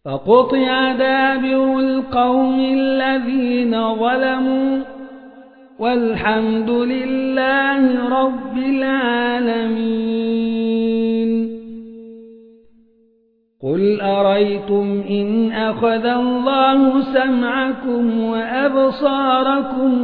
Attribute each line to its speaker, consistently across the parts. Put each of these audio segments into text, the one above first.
Speaker 1: فقطع دابر القوم الذين ظلموا والحمد لله رب العالمين. قل أريتم إن أخذ الله سمعكم وأبصاركم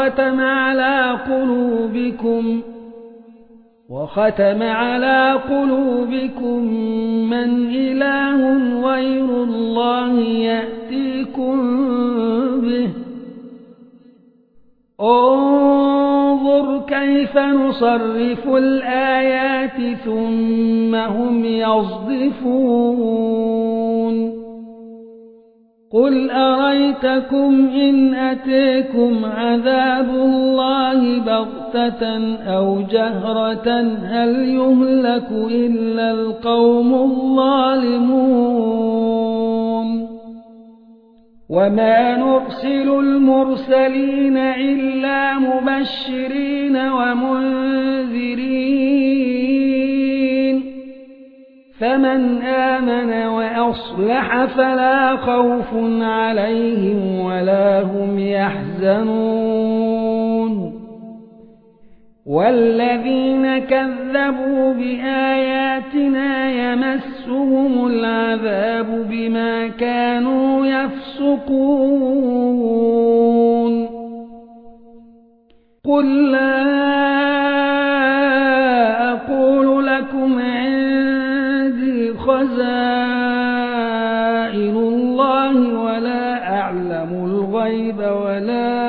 Speaker 1: وختم على قلوبكم من إله غير الله يأتيكم به؟ انظر كيف نصرف الآيات ثم هم يصدفون. قل أريتكم إن أتيكم عذاب الله بغتة أو جهرة هل يهلك إلا القوم الظالمون؟ وما نرسل المرسلين إلا مبشرين ومنذرين، فمن آمن وأصلح فلا خوف عليهم ولا هم يحزنون. والذين كذبوا بآياتنا يمسهم العذاب بما كانوا يفسقون. قل لا أقول لكم عندي خزائن الله ولا أعلم الغيب ولا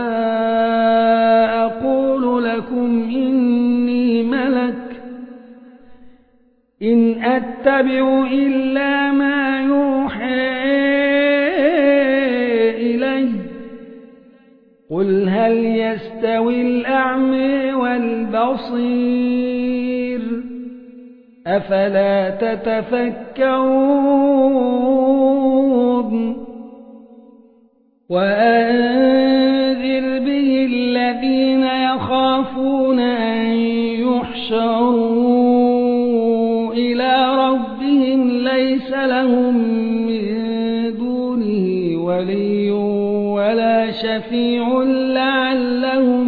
Speaker 1: أقول لكم إني ملك إن أتبع إلا ما يوحى إلي. قل هل يستوي الأعمى والبصير أفلا تتفكرون. وأنذر به الذين يخافون أن يحشروا إلى ربهم ليس لهم من دونه ولي ولا شفيع لعلهم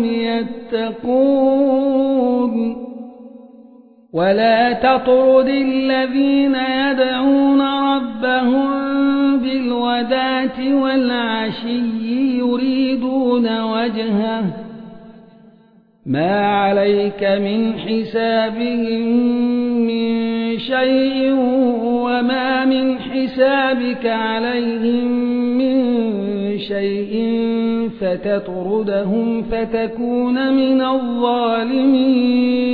Speaker 1: يتقون. ولا تطرد الذين يدعون ربهم بالغداة والعشي يريدون وجهه ما عليك من حسابهم من شيء وما من حسابك عليهم من شيء فتطردهم فتكون من الظالمين.